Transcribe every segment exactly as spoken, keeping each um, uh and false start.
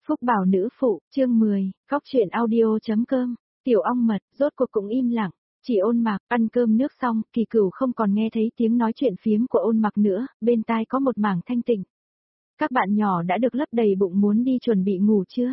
Phúc Bảo nữ phụ, chương mười, góc truyện audio.com, tiểu ong mật, rốt cuộc cũng im lặng, chỉ Ôn Mặc, ăn cơm nước xong, Kỳ Cửu không còn nghe thấy tiếng nói chuyện phiếm của Ôn Mặc nữa, bên tai có một mảng thanh tịnh. Các bạn nhỏ đã được lấp đầy bụng muốn đi chuẩn bị ngủ chưa?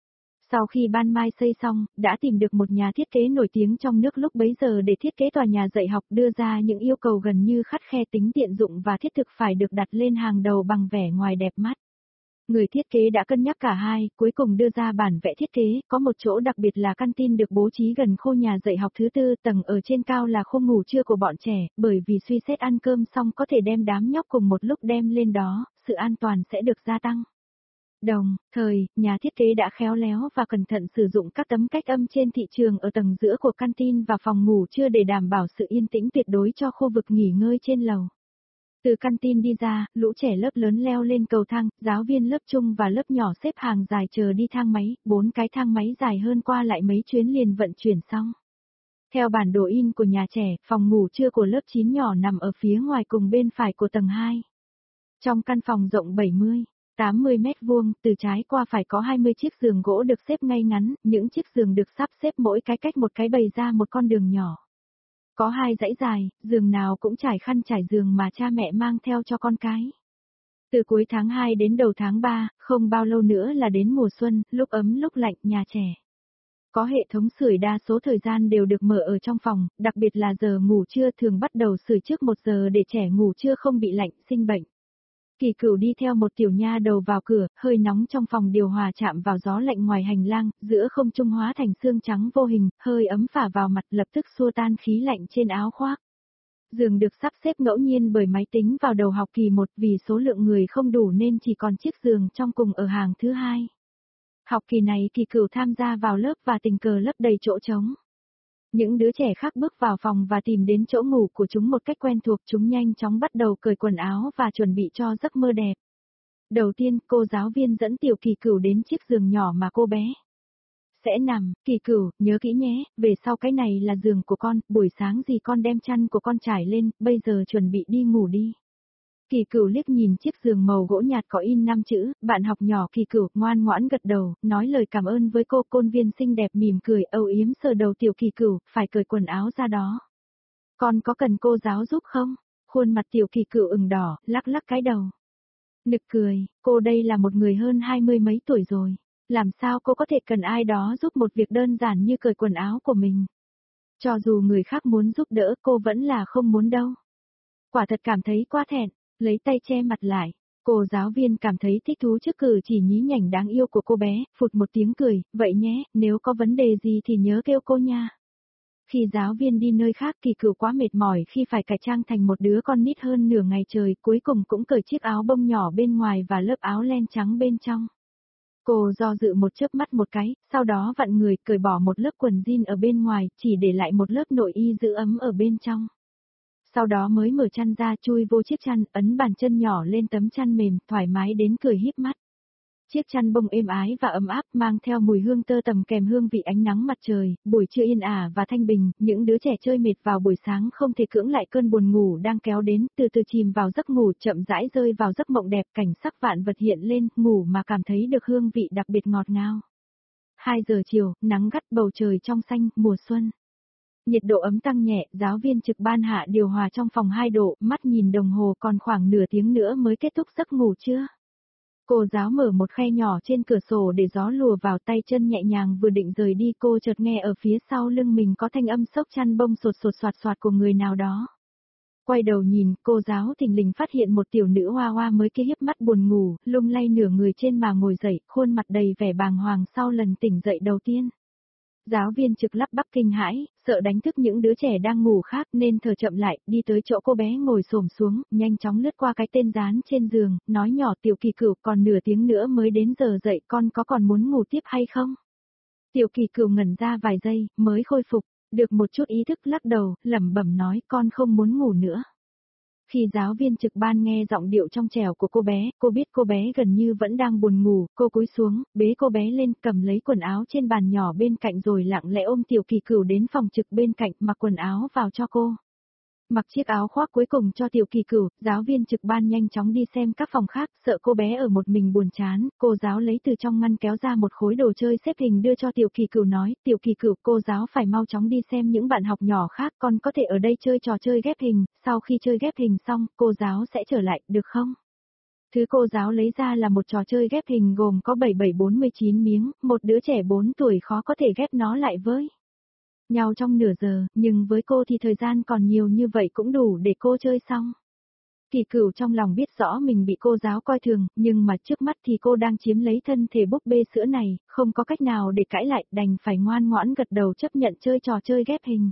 Sau khi ban mai xây xong, đã tìm được một nhà thiết kế nổi tiếng trong nước lúc bấy giờ để thiết kế tòa nhà dạy học, đưa ra những yêu cầu gần như khắt khe, tính tiện dụng và thiết thực phải được đặt lên hàng đầu bằng vẻ ngoài đẹp mắt. Người thiết kế đã cân nhắc cả hai, cuối cùng đưa ra bản vẽ thiết kế, có một chỗ đặc biệt là căn tin được bố trí gần khu nhà dạy học thứ tư, tầng ở trên cao là khu ngủ trưa của bọn trẻ, bởi vì suy xét ăn cơm xong có thể đem đám nhóc cùng một lúc đem lên đó, sự an toàn sẽ được gia tăng. Đồng thời, nhà thiết kế đã khéo léo và cẩn thận sử dụng các tấm cách âm trên thị trường ở tầng giữa của căn tin và phòng ngủ trưa để đảm bảo sự yên tĩnh tuyệt đối cho khu vực nghỉ ngơi trên lầu. Từ căn tin đi ra, lũ trẻ lớp lớn leo lên cầu thang, giáo viên lớp trung và lớp nhỏ xếp hàng dài chờ đi thang máy, bốn cái thang máy dài hơn qua lại mấy chuyến liền vận chuyển xong. Theo bản đồ in của nhà trẻ, phòng ngủ trưa của lớp chín nhỏ nằm ở phía ngoài cùng bên phải của tầng hai. Trong căn phòng rộng bảy mươi, tám mươi mét vuông, từ trái qua phải có hai mươi chiếc giường gỗ được xếp ngay ngắn, những chiếc giường được sắp xếp mỗi cái cách một cái bày ra một con đường nhỏ. Có hai dãy dài, giường nào cũng trải khăn trải giường mà cha mẹ mang theo cho con cái. Từ cuối tháng hai đến đầu tháng ba, không bao lâu nữa là đến mùa xuân, lúc ấm lúc lạnh, nhà trẻ. Có hệ thống sưởi đa số thời gian đều được mở ở trong phòng, đặc biệt là giờ ngủ trưa thường bắt đầu sưởi trước một giờ để trẻ ngủ trưa không bị lạnh, sinh bệnh. Kỳ Cửu đi theo một tiểu nha đầu vào cửa, hơi nóng trong phòng điều hòa chạm vào gió lạnh ngoài hành lang, giữa không trung hóa thành xương trắng vô hình, hơi ấm phả vào mặt lập tức xua tan khí lạnh trên áo khoác. Giường được sắp xếp ngẫu nhiên bởi máy tính vào đầu học kỳ một, vì số lượng người không đủ nên chỉ còn chiếc giường trong cùng ở hàng thứ hai. Học kỳ này Kỳ Cửu tham gia vào lớp và tình cờ lấp đầy chỗ trống. Những đứa trẻ khác bước vào phòng và tìm đến chỗ ngủ của chúng một cách quen thuộc, chúng nhanh chóng bắt đầu cởi quần áo và chuẩn bị cho giấc mơ đẹp. Đầu tiên, cô giáo viên dẫn tiểu Kỳ Cửu đến chiếc giường nhỏ mà cô bé sẽ nằm. Kỳ Cửu, nhớ kỹ nhé, về sau cái này là giường của con, buổi sáng gì con đem chăn của con trải lên, bây giờ chuẩn bị đi ngủ đi. Kỳ Cửu liếc nhìn chiếc giường màu gỗ nhạt có in năm chữ, bạn học nhỏ Kỳ Cửu, ngoan ngoãn gật đầu, nói lời cảm ơn với cô. Côn viên xinh đẹp mỉm cười, âu yếm sờ đầu tiểu Kỳ Cửu, phải cởi quần áo ra đó. Con có cần cô giáo giúp không? Khuôn mặt tiểu Kỳ Cửu ửng đỏ, lắc lắc cái đầu. Nực cười, cô đây là một người hơn hai mươi mấy tuổi rồi, làm sao cô có thể cần ai đó giúp một việc đơn giản như cởi quần áo của mình? Cho dù người khác muốn giúp đỡ, cô vẫn là không muốn đâu. Quả thật cảm thấy quá thẹn. Lấy tay che mặt lại, cô giáo viên cảm thấy thích thú trước cử chỉ nhí nhảnh đáng yêu của cô bé, phụt một tiếng cười, vậy nhé, nếu có vấn đề gì thì nhớ kêu cô nha. Khi giáo viên đi nơi khác, Kỳ Cửu quá mệt mỏi khi phải cải trang thành một đứa con nít hơn nửa ngày trời, cuối cùng cũng cởi chiếc áo bông nhỏ bên ngoài và lớp áo len trắng bên trong. Cô do dự một chớp mắt một cái, sau đó vặn người, cởi bỏ một lớp quần jean ở bên ngoài, chỉ để lại một lớp nội y giữ ấm ở bên trong. Sau đó mới mở chăn ra, chui vô chiếc chăn, ấn bàn chân nhỏ lên tấm chăn mềm, thoải mái đến cười híp mắt. Chiếc chăn bông êm ái và ấm áp, mang theo mùi hương tơ tằm kèm hương vị ánh nắng mặt trời, buổi trưa yên ả và thanh bình, những đứa trẻ chơi mệt vào buổi sáng không thể cưỡng lại cơn buồn ngủ đang kéo đến, từ từ chìm vào giấc ngủ, chậm rãi rơi vào giấc mộng đẹp, cảnh sắc vạn vật hiện lên, ngủ mà cảm thấy được hương vị đặc biệt ngọt ngào. hai giờ chiều, nắng gắt, bầu trời trong xanh, mùa xuân. Nhiệt độ ấm tăng nhẹ, giáo viên trực ban hạ điều hòa trong phòng hai độ, mắt nhìn đồng hồ còn khoảng nửa tiếng nữa mới kết thúc giấc ngủ trưa. Cô giáo mở một khe nhỏ trên cửa sổ để gió lùa vào, tay chân nhẹ nhàng vừa định rời đi, cô chợt nghe ở phía sau lưng mình có thanh âm xốc chăn bông sột sột soạt soạt của người nào đó. Quay đầu nhìn, cô giáo thình lình phát hiện một tiểu nữ hoa hoa mới kia híp mắt buồn ngủ, lung lay nửa người trên mà ngồi dậy, khuôn mặt đầy vẻ bàng hoàng sau lần tỉnh dậy đầu tiên. Giáo viên trực lắp bắp kinh hãi, sợ đánh thức những đứa trẻ đang ngủ khác nên thở chậm lại, đi tới chỗ cô bé ngồi xổm xuống, nhanh chóng lướt qua cái tên dán trên giường, nói nhỏ, tiểu Kỳ Cửu, còn nửa tiếng nữa mới đến giờ dậy, con có còn muốn ngủ tiếp hay không? Tiểu Kỳ Cửu ngẩn ra vài giây, mới khôi phục được một chút ý thức, lắc đầu, lẩm bẩm nói, con không muốn ngủ nữa. Khi giáo viên trực ban nghe giọng điệu trong trẻo của cô bé, cô biết cô bé gần như vẫn đang buồn ngủ, cô cúi xuống, bế cô bé lên, cầm lấy quần áo trên bàn nhỏ bên cạnh rồi lặng lẽ ôm tiểu Kỳ Cửu đến phòng trực bên cạnh, mặc quần áo vào cho cô. Mặc chiếc áo khoác cuối cùng cho Tiểu Kỳ Cửu, giáo viên trực ban nhanh chóng đi xem các phòng khác, sợ cô bé ở một mình buồn chán, cô giáo lấy từ trong ngăn kéo ra một khối đồ chơi xếp hình đưa cho Tiểu Kỳ Cửu nói, Tiểu Kỳ Cửu, cô giáo phải mau chóng đi xem những bạn học nhỏ khác, con có thể ở đây chơi trò chơi ghép hình, sau khi chơi ghép hình xong, cô giáo sẽ trở lại, được không? Thứ cô giáo lấy ra là một trò chơi ghép hình gồm có bảy bảy bốn mươi chín miếng, một đứa trẻ bốn tuổi khó có thể ghép nó lại với nhau trong nửa giờ, nhưng với cô thì thời gian còn nhiều như vậy cũng đủ để cô chơi xong. Kỳ Cửu trong lòng biết rõ mình bị cô giáo coi thường, nhưng mà trước mắt thì cô đang chiếm lấy thân thể búp bê sữa này, không có cách nào để cãi lại, đành phải ngoan ngoãn gật đầu chấp nhận chơi trò chơi ghép hình.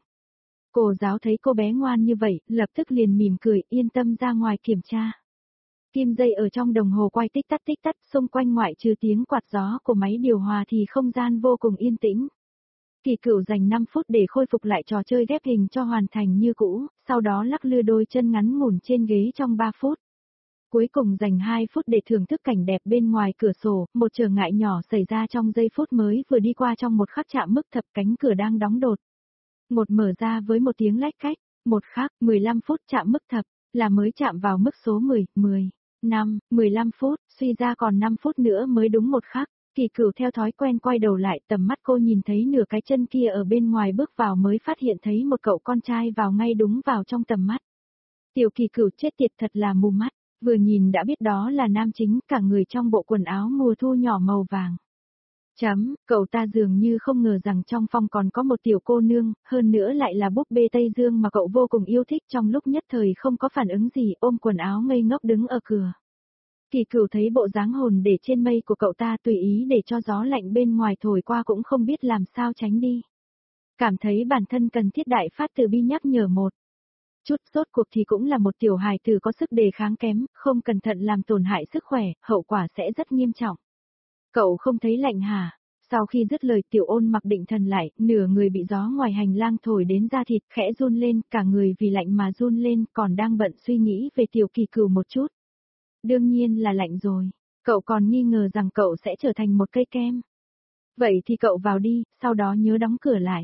Cô giáo thấy cô bé ngoan như vậy, lập tức liền mỉm cười, yên tâm ra ngoài kiểm tra. Kim dây ở trong đồng hồ quay tích tắc tích tắc, xung quanh ngoại trừ tiếng quạt gió của máy điều hòa thì không gian vô cùng yên tĩnh. Kỳ Cửu dành năm phút để khôi phục lại trò chơi ghép hình cho hoàn thành như cũ, sau đó lắc lư đôi chân ngắn ngủn trên ghế trong ba phút. Cuối cùng dành hai phút để thưởng thức cảnh đẹp bên ngoài cửa sổ, một trở ngại nhỏ xảy ra trong giây phút mới vừa đi qua trong một khắc chạm mức thập cánh cửa đang đóng đột. Một mở ra với một tiếng lách cách, một khắc, mười lăm phút chạm mức thập, là mới chạm vào mức số mười, mười, năm, mười lăm phút, suy ra còn năm phút nữa mới đúng một khắc. Kỳ Cửu theo thói quen quay đầu lại, tầm mắt cô nhìn thấy nửa cái chân kia ở bên ngoài bước vào mới phát hiện thấy một cậu con trai vào ngay đúng vào trong tầm mắt. Tiểu Kỳ Cửu chết tiệt thật là mù mắt, vừa nhìn đã biết đó là nam chính, cả người trong bộ quần áo mùa thu nhỏ màu vàng. Chấm, cậu ta dường như không ngờ rằng trong phòng còn có một tiểu cô nương, hơn nữa lại là búp bê Tây Dương mà cậu vô cùng yêu thích, trong lúc nhất thời không có phản ứng gì, ôm quần áo ngây ngốc đứng ở cửa. Kỳ Cửu thấy bộ dáng hồn để trên mây của cậu ta tùy ý để cho gió lạnh bên ngoài thổi qua cũng không biết làm sao tránh đi. Cảm thấy bản thân cần thiết đại phát từ bi nhắc nhở một chút, rốt cuộc thì cũng là một tiểu hài tử có sức đề kháng kém, không cẩn thận làm tổn hại sức khỏe, hậu quả sẽ rất nghiêm trọng. Cậu không thấy lạnh hả? Sau khi dứt lời Tiểu Ôn mặc định thần lại, nửa người bị gió ngoài hành lang thổi đến da thịt khẽ run lên, cả người vì lạnh mà run lên, còn đang bận suy nghĩ về Tiểu Kỳ Cửu một chút. Đương nhiên là lạnh rồi, cậu còn nghi ngờ rằng cậu sẽ trở thành một cây kem. Vậy thì cậu vào đi, sau đó nhớ đóng cửa lại.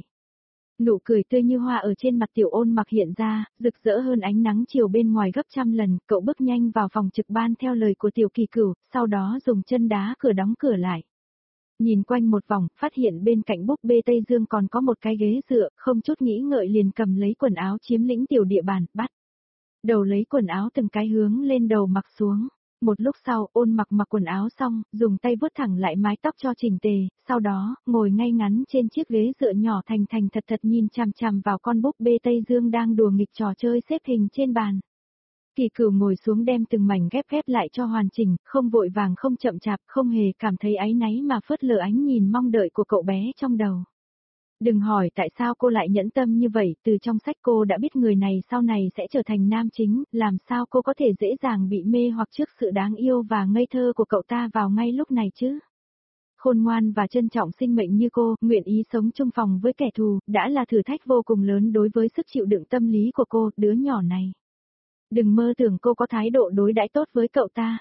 Nụ cười tươi như hoa ở trên mặt Tiểu Ôn mặc hiện ra, rực rỡ hơn ánh nắng chiều bên ngoài gấp trăm lần, cậu bước nhanh vào phòng trực ban theo lời của Tiểu Kỳ Cửu, sau đó dùng chân đá cửa đóng cửa lại. Nhìn quanh một vòng, phát hiện bên cạnh búp bê Tây Dương còn có một cái ghế dựa, không chút nghĩ ngợi liền cầm lấy quần áo chiếm lĩnh tiểu địa bàn, bắt đầu lấy quần áo từng cái hướng lên đầu mặc xuống. Một lúc sau, Ôn mặc mặc quần áo xong, dùng tay vuốt thẳng lại mái tóc cho chỉnh tề, sau đó, ngồi ngay ngắn trên chiếc ghế dựa nhỏ thành thành thật thật nhìn chằm chằm vào con búp bê Tây Dương đang đùa nghịch trò chơi xếp hình trên bàn. Kỳ Cửu ngồi xuống đem từng mảnh ghép ghép lại cho hoàn chỉnh, không vội vàng không chậm chạp, không hề cảm thấy áy náy mà phớt lờ ánh nhìn mong đợi của cậu bé trong đầu. Đừng hỏi tại sao cô lại nhẫn tâm như vậy, từ trong sách cô đã biết người này sau này sẽ trở thành nam chính, làm sao cô có thể dễ dàng bị mê hoặc trước sự đáng yêu và ngây thơ của cậu ta vào ngay lúc này chứ. Khôn ngoan và trân trọng sinh mệnh như cô, nguyện ý sống chung phòng với kẻ thù, đã là thử thách vô cùng lớn đối với sức chịu đựng tâm lý của cô, đứa nhỏ này. Đừng mơ tưởng cô có thái độ đối đãi tốt với cậu ta.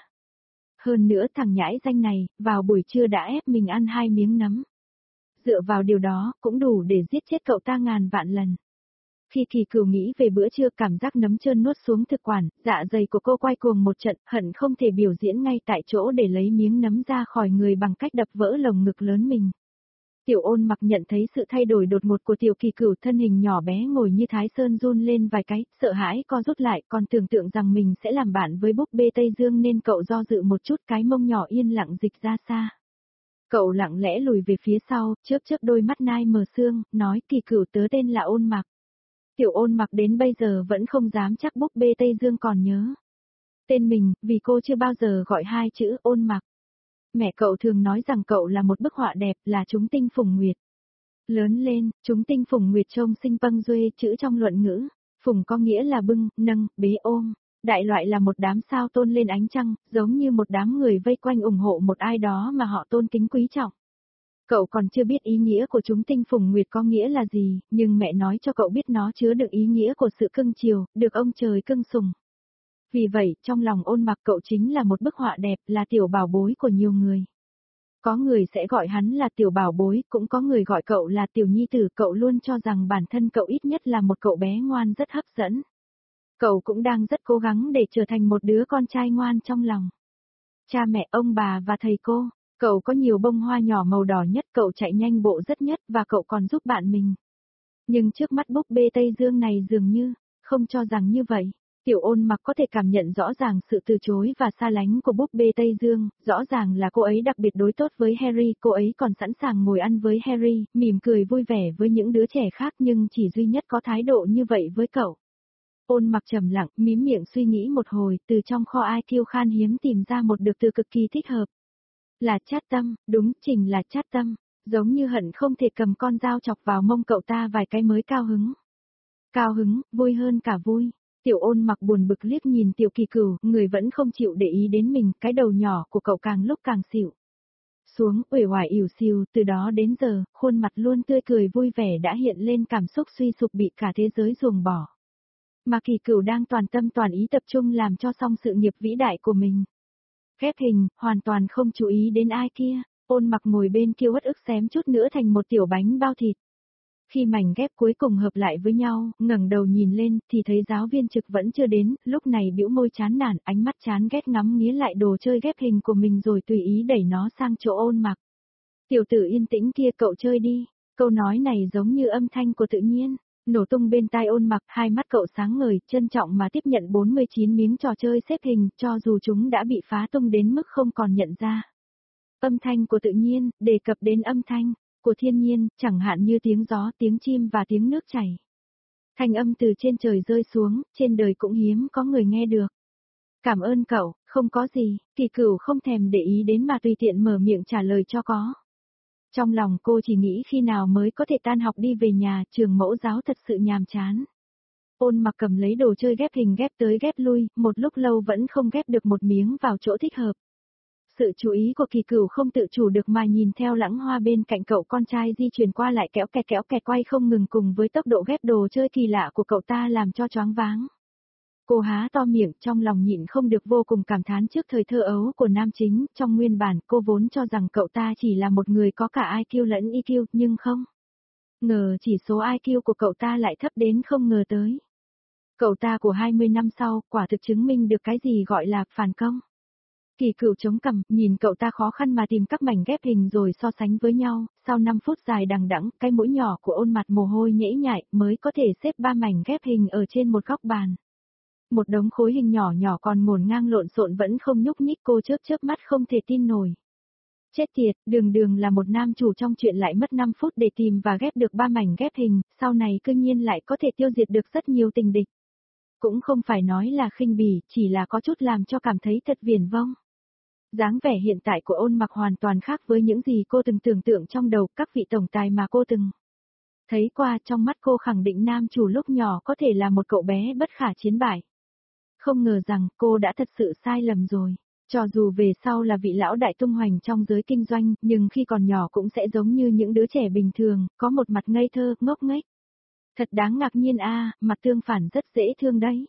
Hơn nữa thằng nhãi danh này, vào buổi trưa đã ép mình ăn hai miếng nấm. Dựa vào điều đó, cũng đủ để giết chết cậu ta ngàn vạn lần. Khi Kỳ Cửu nghĩ về bữa trưa, cảm giác nấm trơn nuốt xuống thực quản, dạ dày của cô quay cuồng một trận, hận không thể biểu diễn ngay tại chỗ để lấy miếng nấm ra khỏi người bằng cách đập vỡ lồng ngực lớn mình. Tiểu Ôn mặc nhận thấy sự thay đổi đột ngột của Tiểu Kỳ Cửu, thân hình nhỏ bé ngồi như Thái Sơn run lên vài cái, sợ hãi co rút lại, còn tưởng tượng rằng mình sẽ làm bạn với búp bê Tây Dương nên cậu do dự một chút, cái mông nhỏ yên lặng dịch ra xa. Cậu lặng lẽ lùi về phía sau, chớp chớp đôi mắt nai mờ sương, nói Kỳ Cửu tớ tên là Ôn mặc. Tiểu Ôn mặc đến bây giờ vẫn không dám chắc búp bê Tây Dương còn nhớ tên mình, vì cô chưa bao giờ gọi hai chữ Ôn mặc. Mẹ cậu thường nói rằng cậu là một bức họa đẹp, là chúng tinh phùng nguyệt. Lớn lên, chúng tinh phùng nguyệt trông xinh bâng duê, chữ trong luận ngữ. Phùng có nghĩa là bưng, nâng, bế ôm. Đại loại là một đám sao tôn lên ánh trăng, giống như một đám người vây quanh ủng hộ một ai đó mà họ tôn kính quý trọng. Cậu còn chưa biết ý nghĩa của chúng tinh phùng nguyệt có nghĩa là gì, nhưng mẹ nói cho cậu biết nó chứa đựng ý nghĩa của sự cưng chiều, được ông trời cưng sủng. Vì vậy, trong lòng Ôn mặc cậu chính là một bức họa đẹp, là tiểu bảo bối của nhiều người. Có người sẽ gọi hắn là tiểu bảo bối, cũng có người gọi cậu là tiểu nhi tử, cậu luôn cho rằng bản thân cậu ít nhất là một cậu bé ngoan rất hấp dẫn. Cậu cũng đang rất cố gắng để trở thành một đứa con trai ngoan trong lòng. Cha mẹ, ông bà và thầy cô, cậu có nhiều bông hoa nhỏ màu đỏ nhất, cậu chạy nhanh bộ rất nhất và cậu còn giúp bạn mình. Nhưng trước mắt búp bê Tây Dương này dường như, không cho rằng như vậy. Tiểu Ôn Mặc có thể cảm nhận rõ ràng sự từ chối và xa lánh của búp bê Tây Dương, rõ ràng là cô ấy đặc biệt đối tốt với Harry, cô ấy còn sẵn sàng ngồi ăn với Harry, mỉm cười vui vẻ với những đứa trẻ khác nhưng chỉ duy nhất có thái độ như vậy với cậu. Ôn Mặc trầm lặng, mím miệng suy nghĩ một hồi, từ trong kho i kiu khan hiếm tìm ra một được từ cực kỳ thích hợp. Là chát tâm, đúng, chính là chát tâm, giống như hận không thể cầm con dao chọc vào mông cậu ta vài cái mới cao hứng. Cao hứng, vui hơn cả vui. Tiểu Ôn Mặc buồn bực liếc nhìn Tiểu Kỳ Cửu, người vẫn không chịu để ý đến mình, cái đầu nhỏ của cậu càng lúc càng xỉu xuống, uể oải ỉu xìu, từ đó đến giờ, khuôn mặt luôn tươi cười vui vẻ đã hiện lên cảm xúc suy sụp bị cả thế giới ruồng bỏ. Mà Kỳ Cửu đang toàn tâm toàn ý tập trung làm cho xong sự nghiệp vĩ đại của mình. Ghép hình, hoàn toàn không chú ý đến ai kia, Ôn Mặc ngồi bên kia uất ức xém chút nữa thành một tiểu bánh bao thịt. Khi mảnh ghép cuối cùng hợp lại với nhau, ngẩng đầu nhìn lên, thì thấy giáo viên trực vẫn chưa đến, lúc này bĩu môi chán nản, ánh mắt chán ghét ngắm nghía lại đồ chơi ghép hình của mình rồi tùy ý đẩy nó sang chỗ Ôn Mặc. Tiểu tử yên tĩnh kia, cậu chơi đi, câu nói này giống như âm thanh của tự nhiên, nổ tung bên tai Ôn Mặc, hai mắt cậu sáng ngời, trân trọng mà tiếp nhận bốn mươi chín miếng trò chơi xếp hình, cho dù chúng đã bị phá tung đến mức không còn nhận ra. Âm thanh của tự nhiên, đề cập đến âm thanh của thiên nhiên, chẳng hạn như tiếng gió, tiếng chim và tiếng nước chảy. Thanh âm từ trên trời rơi xuống, trên đời cũng hiếm có người nghe được. Cảm ơn cậu, không có gì, Kỳ Cửu không thèm để ý đến mà tùy tiện mở miệng trả lời cho có. Trong lòng cô chỉ nghĩ khi nào mới có thể tan học đi về nhà, trường mẫu giáo thật sự nhàm chán. Ôn Mặc cầm lấy đồ chơi ghép hình ghép tới ghép lui, một lúc lâu vẫn không ghép được một miếng vào chỗ thích hợp. Sự chú ý của Kỳ Cửu không tự chủ được mà nhìn theo Lãng Hoa bên cạnh cậu con trai di chuyển qua lại kéo kẹt kéo kẹt quay không ngừng cùng với tốc độ ghép đồ chơi kỳ lạ của cậu ta làm cho choáng váng. Cô há to miệng trong lòng nhịn không được vô cùng cảm thán trước thời thơ ấu của nam chính, trong nguyên bản cô vốn cho rằng cậu ta chỉ là một người có cả i kiu lẫn e kiu, nhưng không. Ngờ chỉ số i kiu của cậu ta lại thấp đến không ngờ tới. Cậu ta của hai mươi năm sau, quả thực chứng minh được cái gì gọi là phản công. Kỳ Cửu chống cằm, nhìn cậu ta khó khăn mà tìm các mảnh ghép hình rồi so sánh với nhau, sau năm phút dài đằng đẵng, cái mũi nhỏ của Ôn Mặt mồ hôi nhễ nhại, mới có thể xếp ba mảnh ghép hình ở trên một góc bàn. Một đống khối hình nhỏ nhỏ còn ngổn ngang lộn xộn vẫn không nhúc nhích, cô chớp chớp mắt không thể tin nổi. Chết tiệt, Đường Đường là một nam chủ trong chuyện lại mất năm phút để tìm và ghép được ba mảnh ghép hình, sau này cư nhiên lại có thể tiêu diệt được rất nhiều tình địch. Cũng không phải nói là khinh bỉ, chỉ là có chút làm cho cảm thấy thật viển vông. Dáng vẻ hiện tại của Ôn Mặc hoàn toàn khác với những gì cô từng tưởng tượng trong đầu, các vị tổng tài mà cô từng thấy qua, trong mắt cô khẳng định nam chủ lúc nhỏ có thể là một cậu bé bất khả chiến bại. Không ngờ rằng cô đã thật sự sai lầm rồi. Cho dù về sau là vị lão đại tung hoành trong giới kinh doanh, nhưng khi còn nhỏ cũng sẽ giống như những đứa trẻ bình thường, có một mặt ngây thơ, ngốc nghếch. Thật đáng ngạc nhiên a, mặt tương phản rất dễ thương đấy.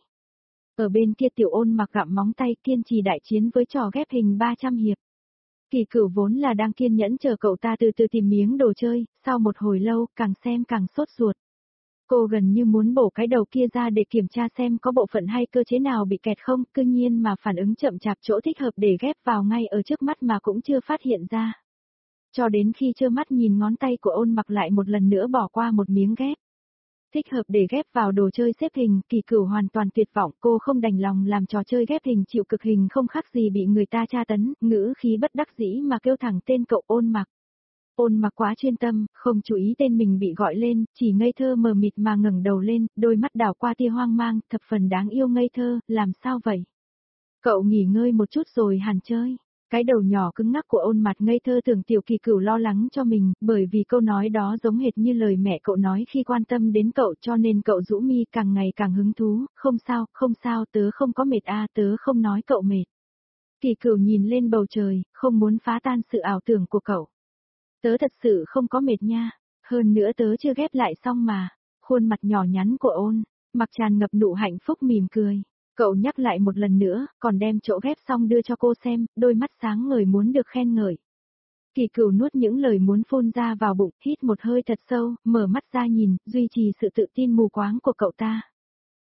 Ở bên kia Tiểu Ôn Mặc gặm móng tay kiên trì đại chiến với trò ghép hình ba trăm hiệp. Kỳ Cửu vốn là đang kiên nhẫn chờ cậu ta từ từ tìm miếng đồ chơi, sau một hồi lâu, càng xem càng sốt ruột. Cô gần như muốn bổ cái đầu kia ra để kiểm tra xem có bộ phận hay cơ chế nào bị kẹt không, cư nhiên mà phản ứng chậm chạp chỗ thích hợp để ghép vào ngay ở trước mắt mà cũng chưa phát hiện ra. Cho đến khi trơ mắt nhìn ngón tay của Ôn Mặc lại một lần nữa bỏ qua một miếng ghép. Thích hợp để ghép vào đồ chơi xếp hình, Kỳ Cửu hoàn toàn tuyệt vọng, cô không đành lòng làm trò chơi ghép hình chịu cực hình không khác gì bị người ta tra tấn, ngữ khí bất đắc dĩ mà kêu thẳng tên cậu Ôn Mặc. Ôn Mặc quá chuyên tâm, không chú ý tên mình bị gọi lên, chỉ ngây thơ mờ mịt mà ngẩng đầu lên, đôi mắt đảo qua tia hoang mang, thập phần đáng yêu ngây thơ, làm sao vậy? Cậu nghỉ ngơi một chút rồi hẳn chơi. Cái đầu nhỏ cứng ngắc của Ôn Mặt ngây thơ tưởng Tiểu Kỳ Cửu lo lắng cho mình, bởi vì câu nói đó giống hệt như lời mẹ cậu nói khi quan tâm đến cậu, cho nên cậu rũ mi càng ngày càng hứng thú, không sao, không sao, tớ không có mệt a, tớ không nói cậu mệt. Kỳ Cửu nhìn lên bầu trời, không muốn phá tan sự ảo tưởng của cậu. Tớ thật sự không có mệt nha, hơn nữa tớ chưa ghép lại xong mà. Khuôn mặt nhỏ nhắn của Ôn Mặc tràn ngập nụ hạnh phúc mỉm cười. Cậu nhắc lại một lần nữa, còn đem chỗ ghép xong đưa cho cô xem, đôi mắt sáng ngời muốn được khen ngợi. Kỳ Cửu nuốt những lời muốn phun ra vào bụng, hít một hơi thật sâu, mở mắt ra nhìn, duy trì sự tự tin mù quáng của cậu ta.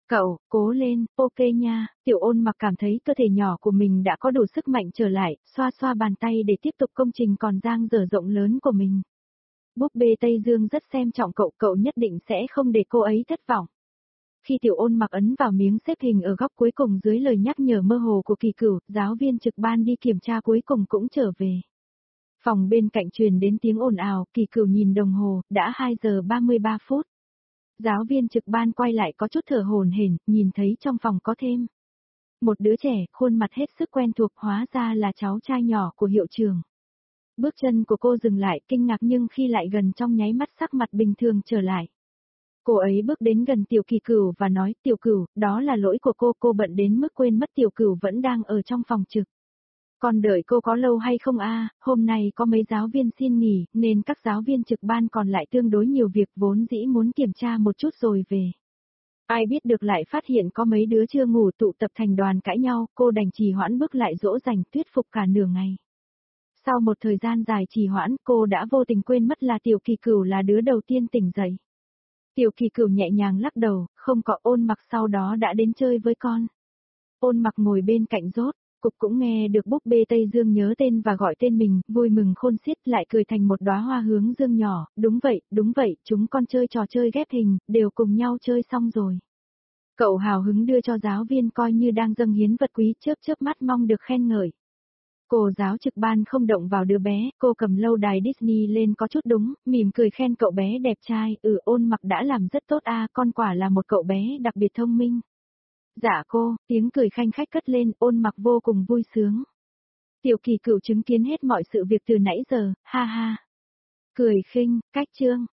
Cậu, cố lên, ok nha, tiểu ôn mặc cảm thấy cơ thể nhỏ của mình đã có đủ sức mạnh trở lại, xoa xoa bàn tay để tiếp tục công trình còn dang dở rộng lớn của mình. Búp bê Tây Dương rất xem trọng cậu, cậu nhất định sẽ không để cô ấy thất vọng. Khi tiểu ôn mặc ấn vào miếng xếp hình ở góc cuối cùng dưới lời nhắc nhở mơ hồ của Kỳ Cửu, giáo viên trực ban đi kiểm tra cuối cùng cũng trở về. Phòng bên cạnh truyền đến tiếng ồn ào, Kỳ Cửu nhìn đồng hồ, đã hai giờ ba mươi ba phút. Giáo viên trực ban quay lại có chút thở hổn hển, nhìn thấy trong phòng có thêm một đứa trẻ, khuôn mặt hết sức quen thuộc, hóa ra là cháu trai nhỏ của hiệu trưởng. Bước chân của cô dừng lại, kinh ngạc nhưng khi lại gần trong nháy mắt sắc mặt bình thường trở lại. Cô ấy bước đến gần Tiểu Kỳ Cửu và nói, Tiểu Cửu, đó là lỗi của cô, cô bận đến mức quên mất Tiểu Cửu vẫn đang ở trong phòng trực. Còn đợi cô có lâu hay không a? Hôm nay có mấy giáo viên xin nghỉ, nên các giáo viên trực ban còn lại tương đối nhiều việc, vốn dĩ muốn kiểm tra một chút rồi về. Ai biết được lại phát hiện có mấy đứa chưa ngủ tụ tập thành đoàn cãi nhau, cô đành trì hoãn bước lại dỗ dành thuyết phục cả nửa ngày. Sau một thời gian dài trì hoãn, cô đã vô tình quên mất là Tiểu Kỳ Cửu là đứa đầu tiên tỉnh dậy. Tiểu Kỳ Cửu nhẹ nhàng lắc đầu, không có, Ôn Mặc sau đó đã đến chơi với con. Ôn Mặc ngồi bên cạnh rốt, cục cũng nghe được búp bê Tây Dương nhớ tên và gọi tên mình, vui mừng khôn xiết, lại cười thành một đóa hoa hướng dương nhỏ, đúng vậy, đúng vậy, chúng con chơi trò chơi ghép hình, đều cùng nhau chơi xong rồi. Cậu hào hứng đưa cho giáo viên coi như đang dâng hiến vật quý, chớp chớp mắt mong được khen ngợi. Cô giáo trực ban không động vào đứa bé, cô cầm lâu đài Disney lên có chút đúng, mỉm cười khen cậu bé đẹp trai, ừ Ôn Mặc đã làm rất tốt a, con quả là một cậu bé đặc biệt thông minh. Dạ cô, tiếng cười khanh khách cất lên, Ôn Mặc vô cùng vui sướng. Tiểu Kỳ Cửu chứng kiến hết mọi sự việc từ nãy giờ, ha ha. Cười khinh, cách chương.